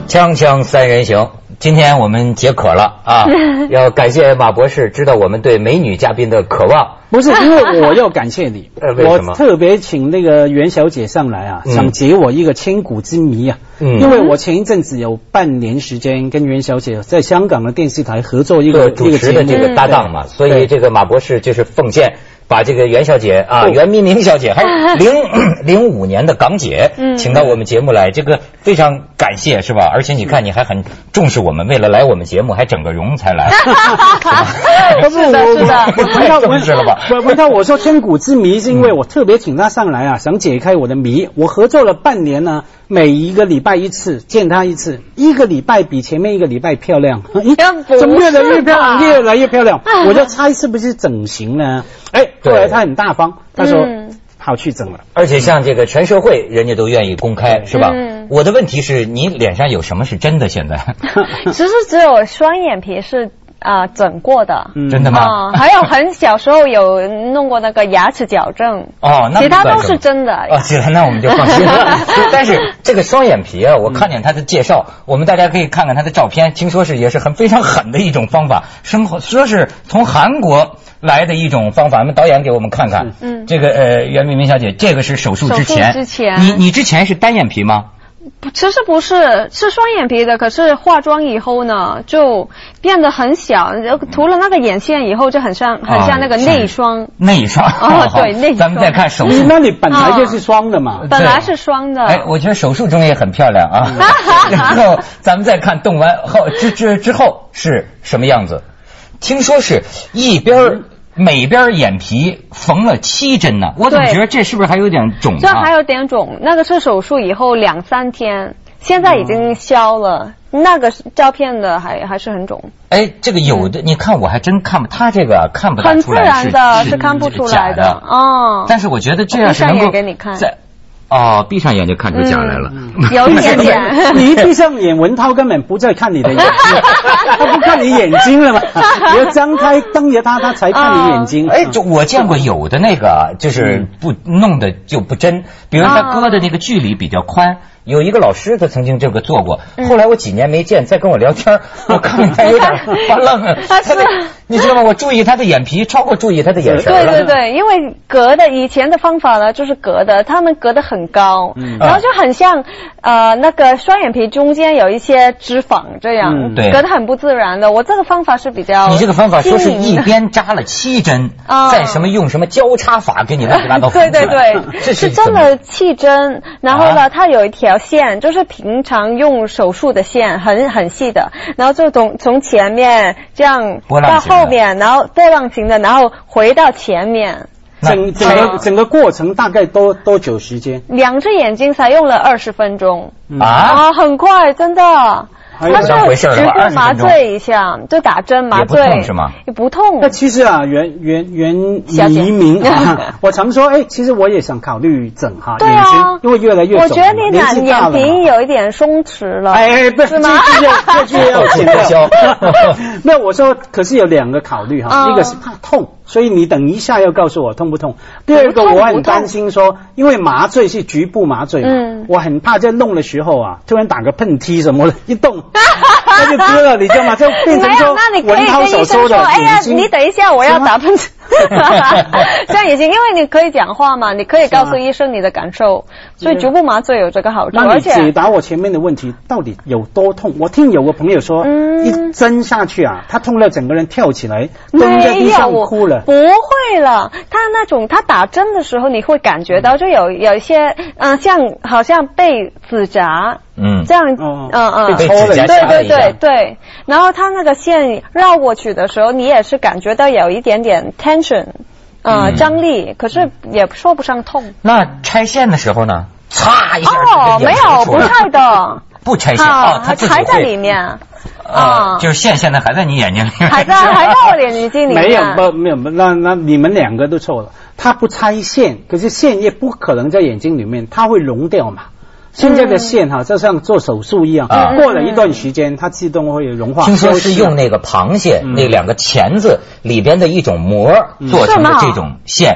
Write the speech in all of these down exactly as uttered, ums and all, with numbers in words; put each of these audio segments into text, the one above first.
锵锵三人行，今天我们解渴了啊！要感谢马博士知道我们对美女嘉宾的渴望。 不是，因为我要感谢你， 呃、为什么我特别请那个袁小姐上来啊，嗯、想解我一个千古之谜啊。嗯，因为我前一阵子有半年时间跟袁小姐在香港的电视台合作一个主持的这个搭档嘛，所以这个马博士就是奉献。把这个袁小姐啊，袁明明小姐，还有零零五年的港姐，请到我们节目来，这个非常感谢，是吧？而且你看，你还很重视我们，为了来我们节目还整个容才来。 不是的，是的， 太重视了吧？ 不，回到我说千古之谜，是因为我特别请她上来啊，想解开我的谜。我合作了半年呢，每一个礼拜一次见她一次，一个礼拜比前面一个礼拜漂亮，怎么越来越漂亮，越来越漂亮？我就猜是不是整形呢？哎，后来他很大方，他说、嗯、好去整了。 而且像这个全社会人家都愿意公开，是吧？嗯、我的问题是你脸上有什么是真的？现在其实只有双眼皮是啊、呃、整过的。 嗯、真的吗、 啊？还有很小时候有弄过那个牙齿矫正。 哦，那其他都是真的。 哦，行，那我们就放心了。但是这个双眼皮啊，我看见他的介绍，我们大家可以看看他的照片，听说是也是很非常狠的一种方法，生活说是从韩国来的一种方法，我们导演给我们看看。嗯，这个呃，袁明明小姐，这个是手术之前。 手术之前， 你你之前是单眼皮吗？ 其实不是，是双眼皮的。可是化妆以后呢，就变得很小，涂了那个眼线以后，就很像很像那个内双。 啊、内双哦，对，内双。 咱们再看手术， 那你本来就是双的嘛？ 啊、本来是双的。 哎，我觉得手术中也很漂亮啊。然后咱们再看动完后之之之后是什么样子？听说是一边每边眼皮缝了七针呢，我怎么觉得这是不是还有点肿啊？ 这还有点肿，那个是手术以后两三天，现在已经消了。嗯、那个照片的还还是很肿。 哎，这个有的、嗯、你看我还真看不，他这个看不出来， 很自然的，是看不出来的哦。 但是我觉得这样是能够给你看。 哦，闭上眼就看出假来了， 嗯、有一点点。 你一闭上眼，文涛根本不再看你的眼睛，他不看你眼睛了嘛？你要张开瞪着他，他才看你眼睛。 哎，就我见过有的那个，就是不弄的就不真，比如他割的那个距离比较宽。有一个老师他曾经这个做过，后来我几年没见，再跟我聊天，我看见他有点发愣了。他的，你知道吗？我注意他的眼皮，超过注意他的眼神了。 对对对，因为隔的以前的方法呢，就是隔的，他们隔得很高，嗯、然后就很像呃那个双眼皮中间有一些脂肪这样，嗯、对，隔得很不自然的。我这个方法是比较， 你这个方法说是一边扎了七针，再什么用什么交叉法给你乱七八糟。 对对对，这是真的气针，然后呢，啊、它有一条线，就是平常用手术的线，很很细的，然后就从从前面这样到后面，然后波浪形的，然后回到前面。 整整个整个过程大概多多久时间？ 两只眼睛才用了二十分钟。啊、啊，很快，真的。他是局部麻醉一下，就打针麻醉， 也不痛是吗？ 也不痛。 那其实啊，袁袁袁黎明啊，我常说，哎，其实我也想考虑整哈眼睛，因为越来越肿。 我觉得你眼眼皮有一点松弛了。 哎，不是吗？这句要剪掉。没有，我说，可是有两个考虑哈，一个是怕痛。所以你等一下要告诉我痛不痛。第二个我很担心说，因为麻醉是局部麻醉嘛，嗯、我很怕在弄的时候啊，突然打个喷嚏什么的，一动那就割了，你知道吗？就变成说文涛所说的哎呀，你等一下我要打喷嚏。这样也行，因为你可以讲话嘛，你可以告诉医生你的感受，所以局部麻醉有这个好处。 那你解答我前面的问题，到底有多痛？我听有个朋友说，嗯、一针下去啊，他痛到整个人跳起来，蹲在地上哭了。 不会了，他那种他打针的时候，你会感觉到就有有一些嗯、呃，像好像被指甲。嗯，这样，嗯嗯， 被抽了，对对对对，然后它那个线绕过去的时候，你也是感觉到有一点点 tension， 呃，嗯、张力，可是也说不上痛。 那拆线的时候呢？嚓一下， 哦，没有，不拆的， 不拆线啊，它还在里面。 啊，就是线现在还在你眼睛里， 还在还在我眼睛里面。 没有不没有，那那你们两个都错了。它不拆线，可是线也不可能在眼睛里面，它会溶掉嘛。现在的线哈，就像做手术一样，嗯、过了一段时间，它自动会融化。 听说是用那个螃蟹、嗯、那两个钳子里边的一种膜做成的这种线。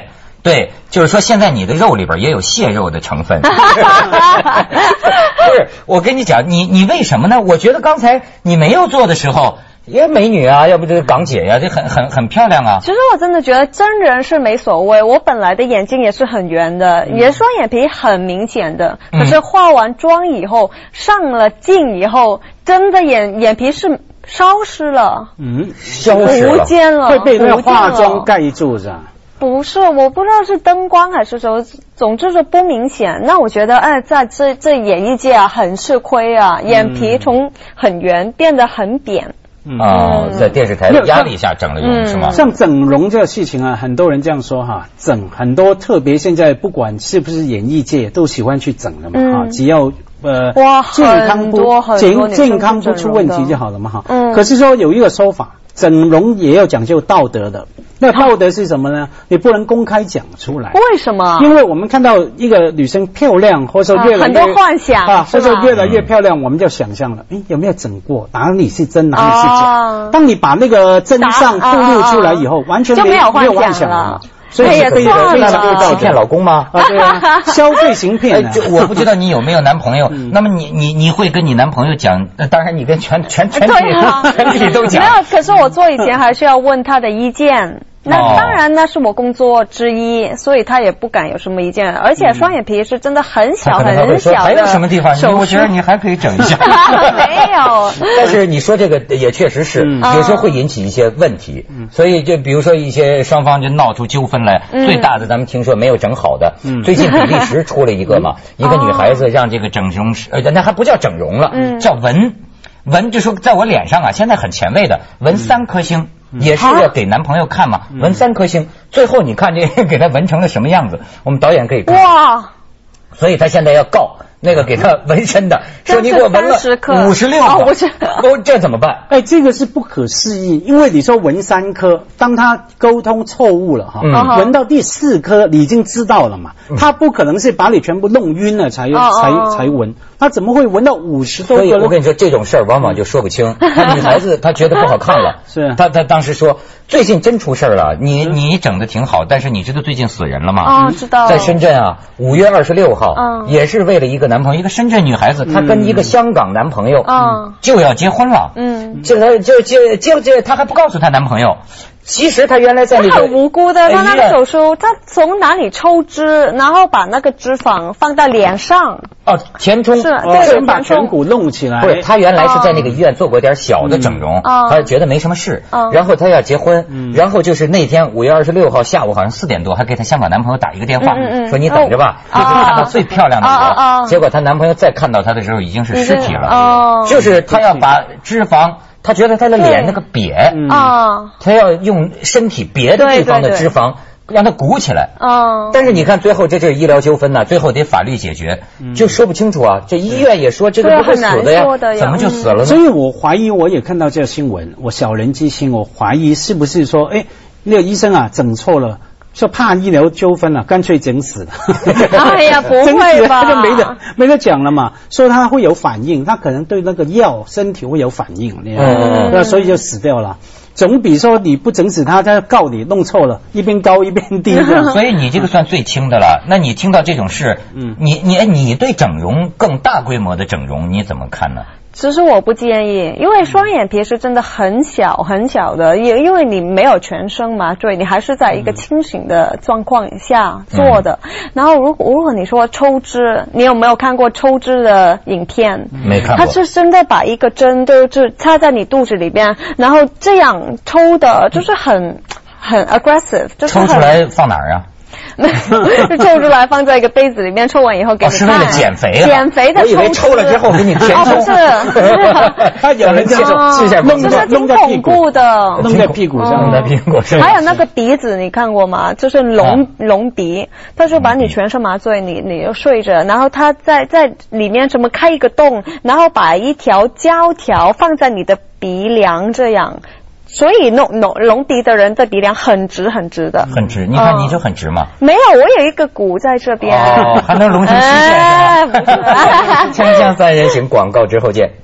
对，就是说现在你的肉里边也有蟹肉的成分。不是，我跟你讲，你你为什么呢？我觉得刚才你没有做的时候。也美女啊，要不这个港姐呀、啊，这很很很漂亮啊。 其实我真的觉得真人是没所谓，我本来的眼睛也是很圆的，你的双眼皮很明显的，可是化完妆以后，上了镜以后，真的眼眼皮是消失了， 嗯， 消失了， 不见了， 会被那个化妆盖住是吧？ 不是，我不知道是灯光还是什么，总之是不明显。那我觉得，哎，在这这演艺界啊，很吃亏啊，眼皮从很圆变得很扁。 嗯、哦，在电视台的压力下整了容、嗯、是吗？ 像整容这个事情啊，很多人这样说哈，整很多，特别现在不管是不是演艺界都喜欢去整的嘛哈、嗯，只要呃健康不健健康不出问题就好了嘛哈。嗯。可是说有一个说法，整容也要讲究道德的。那道德是什么呢？你不能公开讲出来。 为什么？ 因为我们看到一个女生漂亮，或者说越来越、 啊、很多幻想啊，或者越来越漂亮，我们就想象了，诶，有没有整过？哪里是真，哪里是假？啊、当你把那个真相暴露出来以后，啊、完全没就没有幻想了。所以是可以的，非常有道理。 骗老公吗？ 啊，对啊，消费型骗、啊。 就我不知道你有没有男朋友，嗯、那么你你你会跟你男朋友讲？当然，你跟全全全体、啊、全体都讲。 没有，可是我做以前还是要问他的意见。那当然那是我工作之一，所以他也不敢有什么意见。而且双眼皮是真的很小很小的， 还有什么地方？我觉得你还可以整一下。 没有。 但是你说这个也确实是，嗯、有时候会引起一些问题。嗯、所以就比如说一些双方就闹出纠纷来，嗯、最大的咱们听说没有整好的。嗯、最近比利时出了一个嘛，一个女孩子让这个整容师，呃，那还不叫整容了，嗯、叫纹纹，就说在我脸上啊，现在很前卫的纹三颗星。也是要给男朋友看嘛，纹三颗星，最后你看这给他纹成了什么样子？我们导演可以看。哇！所以他现在要告那个给他纹身的，说你给我纹了五十六个，哦，这怎么办？ 哎，这个是不可思议，因为你说纹三颗，当他沟通错误了哈，嗯、纹到第四颗你已经知道了嘛，嗯、他不可能是把你全部弄晕了才、哦、才才纹，他怎么会纹到五十多个？ 所以我跟你说，这种事儿往往就说不清。他女孩子她觉得不好看了， 是她她当时说最近真出事儿了，你你整的挺好，但是你知道最近死人了吗？ 啊、哦，知道。 在深圳啊，五月二十六号，嗯、也是为了一个男朋友，一个深圳女孩子，她跟一个香港男朋友，嗯，就要结婚了，嗯，就她就就就就她还不告诉她男朋友。其实她原来在那个很无辜的，她那个手术，她从哪里抽脂，然后把那个脂肪放到脸上。 哦，填充是， 对，先把颧骨弄起来。 不是，她原来是在那个医院做过点小的整容， 嗯、 她觉得没什么事，嗯、然后她要结婚，嗯、然后就是那天五月二十六号下午好像四点多，还给她香港男朋友打一个电话，嗯嗯、说你等着吧，一直、哦、看到最漂亮的我。哦、结果她男朋友再看到她的时候已经是尸体了，哦、就是她要把脂肪。他觉得他的脸那个瘪啊，他要用身体别的地方的脂肪让它鼓起来啊。但是你看最后这就是医疗纠纷呢，最后得法律解决，就说不清楚啊。这医院也说这个不会死的呀，怎么就死了呢？ 所以我怀疑，我也看到这个新闻，我小人之心，我怀疑是不是说，哎，那个医生啊整错了。说怕医疗纠纷了，干脆整死了。 哎呀，不会吧？ 他就没得没得讲了嘛。说他会有反应，他可能对那个药身体会有反应，你知道吗？那所以就死掉了。总比说你不整死他，他告你弄错了，一边高一边低的。 所以你这个算最轻的了。那你听到这种事，嗯，你你你对整容更大规模的整容你怎么看呢？ 其实我不建议，因为双眼皮是真的很小很小的，也因为你没有全身麻醉，你还是在一个清醒的状况下做的。嗯、然后如果如果你说抽脂，你有没有看过抽脂的影片？ 没看过。 他是真的把一个针都就插在你肚子里边，然后这样抽的，就是很很 aggressive， 就是抽出来放哪儿啊？ 就抽出来放在一个杯子里面，抽完以后给你看。 哦，是为了减肥啊？ 减肥的抽脂。 我以为抽了之后给你填充。 哦，是。 他有人这种试一下， 弄在弄在屁股的， 弄在屁股上， 弄在屁股上。 还有那个鼻子，你看过吗？就是隆隆鼻，他就把你全身麻醉，你你就睡着，然后他在在里面什么开一个洞，然后把一条胶条放在你的鼻梁这样。所以隆隆隆鼻的人的鼻梁很直很直的， 很直。你看你就很直嘛。 没有，我有一个骨在这边。 哦，还能隆成曲线是吧？锵锵三人行，广告之后见。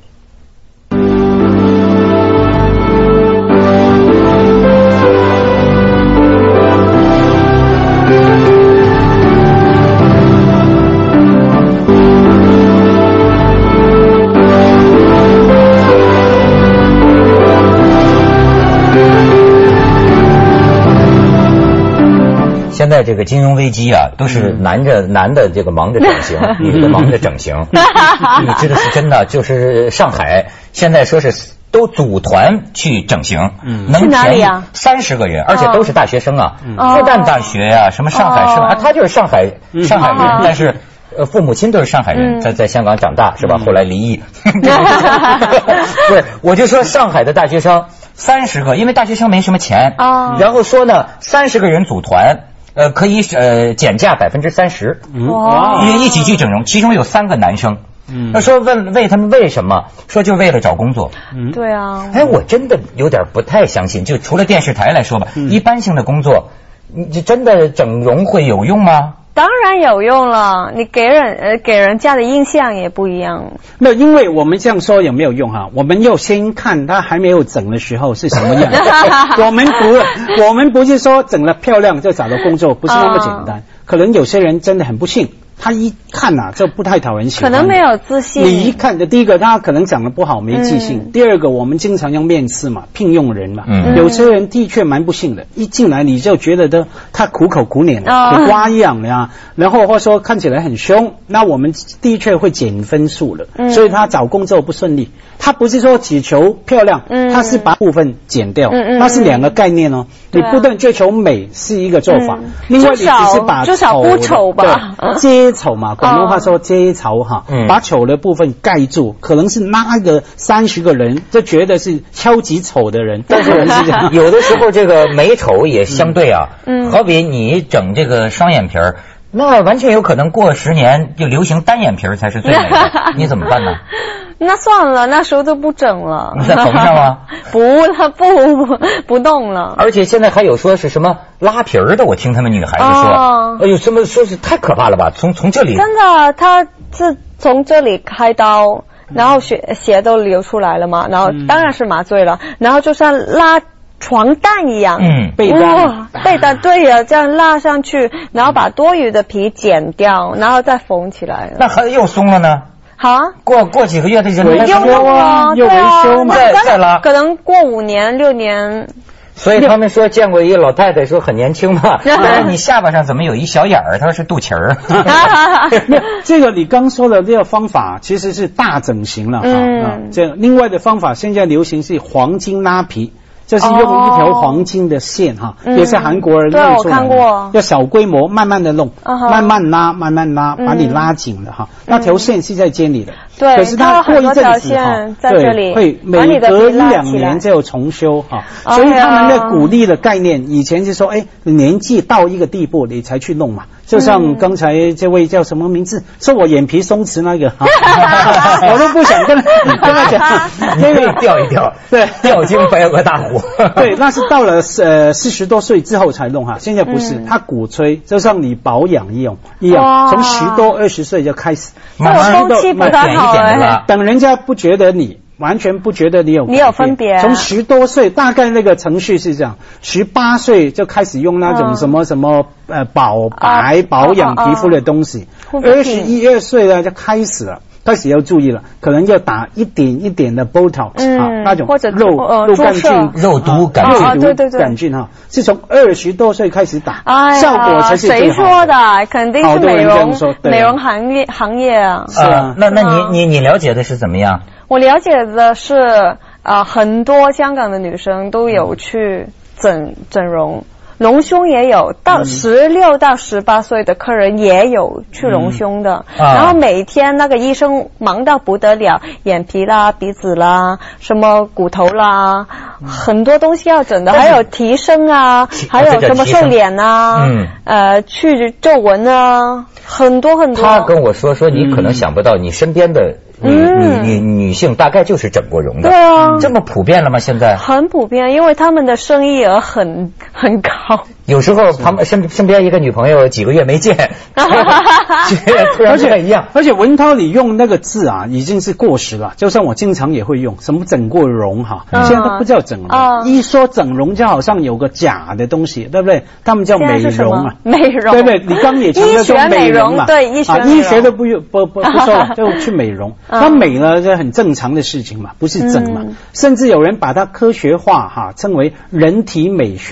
现在这个金融危机啊，都是男着男的这个忙着整形，女的忙着整形。你知道是真的，就是上海现在说是都组团去整形，嗯，能便宜三十个人，而且都是大学生啊，复旦大学呀，什么上海生啊，他就是上海上海人，但是。呃，父母亲都是上海人，在在香港长大是吧？后来离异。不是，我就说上海的大学生三十个，因为大学生没什么钱啊。然后说呢，三十个人组团，呃，可以呃减价百分之三十，哇，因为一起去整容，其中有三个男生。嗯，那说问问他们为什么？说就为了找工作。 嗯，对啊。 哎，我真的有点不太相信，就除了电视台来说吧，嗯、一般性的工作，你真的整容会有用吗？ 当然有用了，你给人呃给人家的印象也不一样。 没有，因为我们这样说有没有用哈？我们要先看他还没有整的时候是什么样。我们不，我们不是说整了漂亮就找到工作，不是那么简单。哦、可能有些人真的很不幸。他一看呐、啊，就不太讨人喜欢。 可能没有自信。 你一看的，第一个他可能长得不好，没自信；嗯、第二个，我们经常用面试嘛，聘用人嘛，嗯、有些人的确蛮不幸的，一进来你就觉得他他苦口苦脸、哦、苦瓜样呀，然后或者说看起来很凶，那我们的确会减分数了，嗯、所以他找工作不顺利。他不是说只求漂亮，嗯、他是把部分减掉，嗯、那是两个概念哦。你不断追求美是一个做法，嗯、另外你只是把至少不丑吧， 遮丑嘛，广东话说遮丑哈，嗯、把丑的部分盖住，可能是那个三十个人就觉得是超级丑的人，但是人是这样。 有的时候这个美丑也相对啊，嗯、好比你整这个双眼皮儿。那完全有可能过十年就流行单眼皮才是最美的，你怎么办呢？ 那算了，那时候都不整了。 你在缝上吗？ 不了，不不不动了。 而且现在还有说是什么拉皮儿的，我听他们女孩子说，哦、哎呦，什么说是太可怕了吧？从从这里真的，他是从这里开刀，然后血血都流出来了嘛，然后当然是麻醉了，嗯、然后就像拉床单一样， 嗯， 被单， 被单，对呀，这样拉上去，然后把多余的皮剪掉，然后再缝起来。 那还又松了呢？ 好啊， 过过几个月的人又弄啊， 又维修嘛， 再再拉， 可能过五年六年。 所以他们说见过一个老太太说很年轻嘛，但是你下巴上怎么有一小眼儿？他说是肚脐儿。 这个你刚说的这个方法其实是大整形了、嗯、啊。这另外的方法现在流行是黄金拉皮。就是用一条黄金的线哈，哦、也是韩国人弄出来的，嗯、要小规模慢慢的弄，啊、慢慢拉，慢慢拉，把你拉紧了哈。嗯、那条线是在肩里的， 对， 可是它过一阵子哈，对，会每隔一两年就重修哈。所以他们的鼓励的概念，以前是说，哎，年纪到一个地步你才去弄嘛。就像刚才这位叫什么名字，说我眼皮松弛那个，我都不想跟跟他讲， 那个掉一掉， 对， 掉进白额大虎。 对，那是到了呃四十多岁之后才弄哈，现在不是，嗯、他鼓吹就像你保养一样一样，从十多二十岁就开始， 慢慢的点一点的， 等人家不觉得你。完全不觉得你有你有分别， 从十多岁大概那个程序是这样，十八岁就开始用那种什么什么呃保白保养皮肤的东西，二十一二岁呢就开始了。开始要注意了，可能要打一点一点的 Botox、嗯、啊，那种肉、呃、肉杆菌、 肉毒杆菌、 啊、肉毒杆菌哈，是从二十多岁开始打，哎、效果才是最好的。 谁说的？肯定是美容美容行业行业啊。 是啊，那那你你你了解的是怎么样？ 我了解的是，呃，很多香港的女生都有去整整容。隆胸也有，到十六到十八岁的客人也有去隆胸的，嗯啊、然后每天那个医生忙到不得了，眼皮啦、鼻子啦、什么骨头啦，嗯、很多东西要整的，还有提升啊，还有什么瘦脸啊，嗯、呃，去皱纹啊，很多很多。 他跟我说说，你可能想不到，你身边的。女女女女性大概就是整过容的， 对啊， 这么普遍了吗？现在很普遍，因为他们的生意额很很高。 有时候旁身身边一个女朋友几个月没见，突然不太一样。 而且文涛，你用那个字啊，已经是过时了。就像我经常也会用什么整过容哈，嗯、现在都不叫整容。嗯、一说整容，就好像有个假的东西，对不对？他们叫美容啊， 美容， 对不对？你刚也强调说美容嘛， 对，医学美容， 啊、医学都不不不不说了，就去美容。那美呢，这很正常的事情嘛，不是整嘛。嗯、甚至有人把它科学化哈，称为人体美学。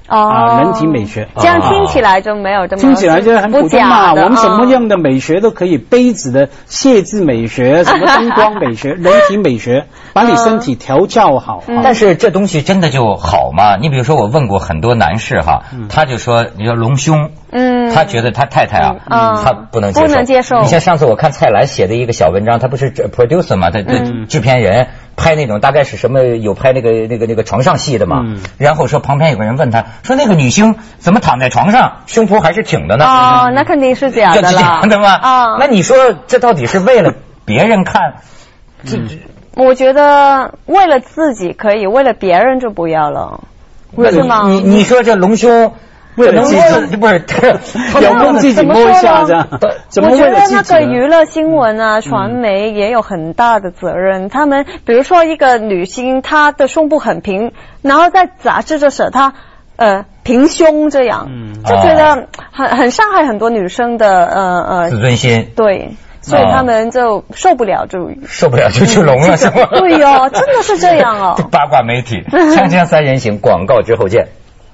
啊，人体美学， 这样听起来就没有这么听起来就很普通嘛。我们什么样的美学都可以，杯子的谢字美学，什么灯光美学，人体美学，把你身体调教好。 但是这东西真的就好吗？你比如说，我问过很多男士哈，他就说，你说隆胸，嗯，他觉得他太太啊，他不能接受， 不能接受。 你像上次我看蔡澜写的一个小文章，他不是 producer 嘛，他的制片人。拍那种大概是什么有拍那个那个那个床上戏的嘛，嗯、然后说旁边有个人问他说那个女星怎么躺在床上胸脯还是挺的呢？ 哦，那肯定是假的了， 是假的吗？啊、哦，那你说这到底是为了别人看？这、嗯、 我觉得为了自己可以，为了别人就不要了，是吗？ 你你说这隆胸。为了自己不是， 有空自己摸一下这样。 我觉得那个娱乐新闻啊、传媒也有很大的责任。他们比如说一个女星，她的胸部很平，然后在杂志就写她呃平胸这样，就觉得很很伤害很多女生的呃呃自尊心。 对。所以他们就受不了，就受不了就去隆了，是吗？ 对哦，真的是这样哦。 八卦媒体，锵锵三人行，广告之后见。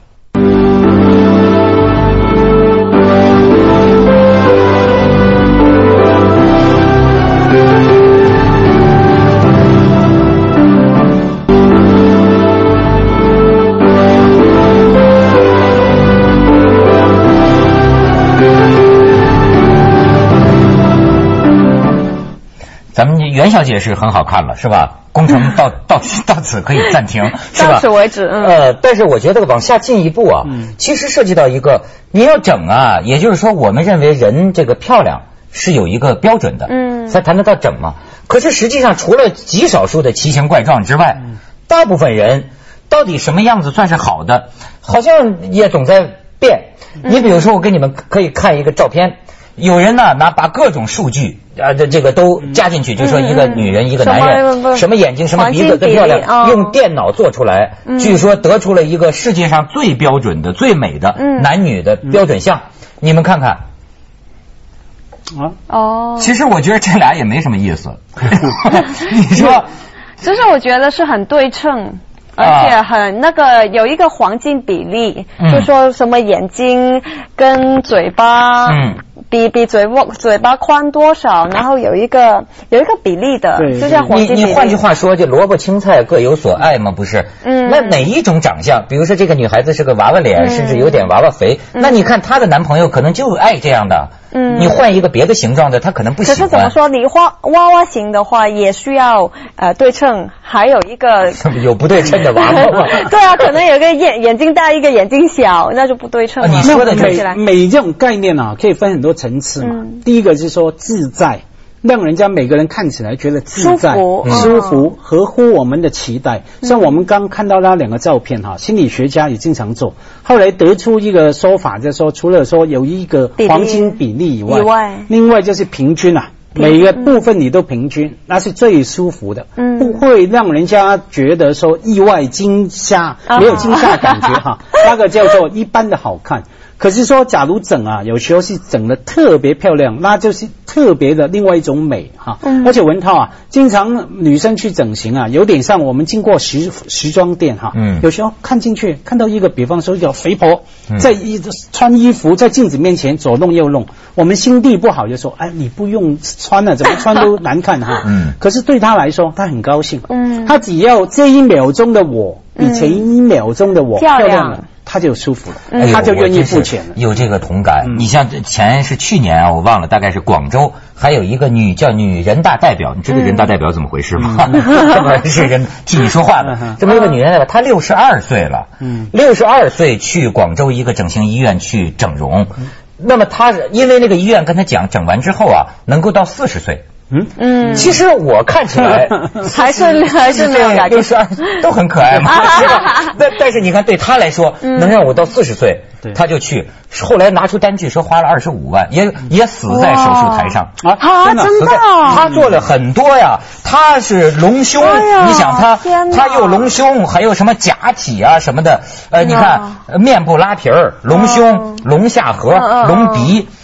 咱们袁小姐是很好看了，是吧？工程到到到此可以暂停，是吧？ 到此为止。嗯。 呃，但是我觉得往下进一步啊，嗯、其实涉及到一个你要整啊，也就是说，我们认为人这个漂亮是有一个标准的，嗯，才谈得到整嘛。可是实际上，除了极少数的奇形怪状之外，嗯、大部分人到底什么样子算是好的，好像也总在变。嗯、你比如说，我给你们可以看一个照片。有人呢拿把各种数据啊，这这个都加进去，就说一个女人、一个男人，什么眼睛、什么鼻子更漂亮，用电脑做出来，据说得出了一个世界上最标准的、最美的男女的标准像。你们看看。啊哦，其实我觉得这俩也没什么意思。你说， 其实我觉得是很对称。而且很那个有一个黄金比例，嗯、就说什么眼睛跟嘴巴，嗯，比比嘴巴嘴巴宽多少，然后有一个有一个比例的，就像黄金比例。 你你换句话说，就萝卜青菜各有所爱嘛，不是？嗯。那哪一种长相，比如说这个女孩子是个娃娃脸，嗯、甚至有点娃娃肥，嗯、那你看她的男朋友可能就爱这样的。嗯，你换一个别的形状的，他可能不喜欢。 可是怎么说？你画娃娃型的话，也需要呃对称，还有一个有不对称的娃娃吗？ 对啊，可能有个眼眼睛大，一个眼睛小，那就不对称了。 啊、你说的美美这种概念啊，可以分很多层次嘛。嗯、第一个是说自在。让人家每个人看起来觉得自在、舒服、舒服合乎我们的期待。嗯、像我们刚看到那两个照片哈，心理学家也经常做，后来得出一个说法，就是说除了说有一个黄金比例以外，以外另外就是平均啊，每个部分你都平均，那是最舒服的，嗯、不会让人家觉得说意外惊吓，嗯、没有惊吓感觉哈，那个叫做一般的好看。可是说，假如整啊，有时候是整得特别漂亮，那就是特别的另外一种美哈。嗯、而且文涛啊，经常女生去整形啊，有点像我们经过时时装店哈，嗯、有时候看进去看到一个，比方说一个肥婆在一穿衣服在镜子面前左弄右弄，我们心地不好就说，哎，你不用穿了，怎么穿都难看哈。嗯、可是对她来说，她很高兴，嗯、她只要这一秒钟的我比前一秒钟的我漂亮了。他就舒服了，嗯、他就愿意付钱了。 有这个同感。嗯、你像前是去年啊，我忘了，大概是广州还有一个女叫女人大代表，你知道人大代表怎么回事吗？嗯、这么是人替你说话的，嗯、这么一个女人代表，她六十二岁了，嗯，六十二岁去广州一个整形医院去整容，嗯、那么她因为那个医院跟她讲，整完之后啊，能够到四十岁。嗯嗯，其实我看起来还是还是没有感觉， 六十二都很可爱嘛，是吧？但但是你看，对他来说，嗯、能让我到四十岁，他就去。后来拿出单据说花了二十五万，也也死在手术台上啊！啊，真的， 他做了很多呀。他是隆胸，哎、你想他他又隆胸，还有什么假体啊什么的。呃，你看面部拉皮儿、隆胸、隆下颌、隆鼻。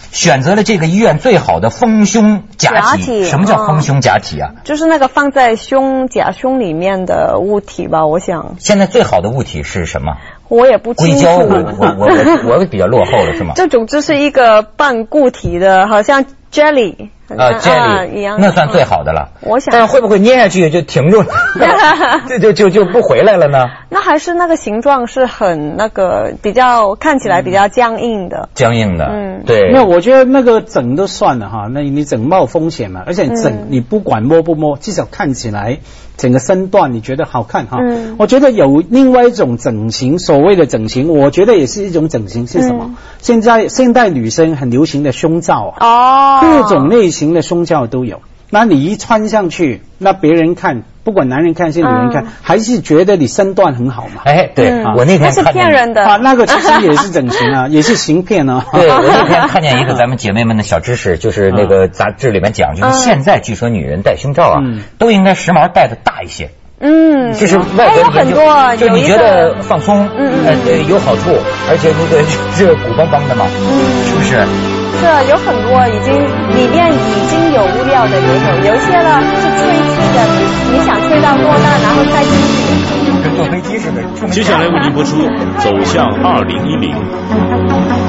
选择了这个医院最好的丰胸假体。什么叫丰胸假体啊？ 就是那个放在胸假胸里面的物体吧，我想。 现在最好的物体是什么？ 我也不清楚。硅胶，我我我我比较落后了是吗？ 这种就是一个半固体的，好像 jelly。 啊 ，jelly 一样，那算最好的了。 我想， 但是会不会捏下去就停住了？这就就就不回来了呢？ 那还是那个形状是很那个比较看起来比较僵硬的。 僵硬的，嗯，对。 那我觉得那个整都算了哈，那你整冒风险嘛，而且整、嗯、你不管摸不摸，至少看起来整个身段你觉得好看哈。嗯。我觉得有另外一种整形，所谓的整形，我觉得也是一种整形，是什么？嗯、现在现代女生很流行的胸罩啊，哦，各种类型。型的胸罩都有，那你一穿上去，那别人看，不管男人看是女人看，嗯、还是觉得你身段很好嘛？ 哎，对、嗯啊、我那天看见那是骗人的啊，那个其实也是整形啊，也是行骗啊。 对，我那天看见一个咱们姐妹们的小知识，就是那个杂志里面讲，就是现在据说女人戴胸罩啊，嗯、都应该时髦戴的大一些。 嗯， 这是外国研究， 哎、 就你觉得放松，嗯呃有好处，而且那个是鼓邦邦的嘛，嗯，是不是？ 是有很多已经里面已经有物料的也有，有一些呢是吹气的，你你想吹到多大，然后再进去， 跟坐飞机似的。 接下来为您播出《走向二零一零》。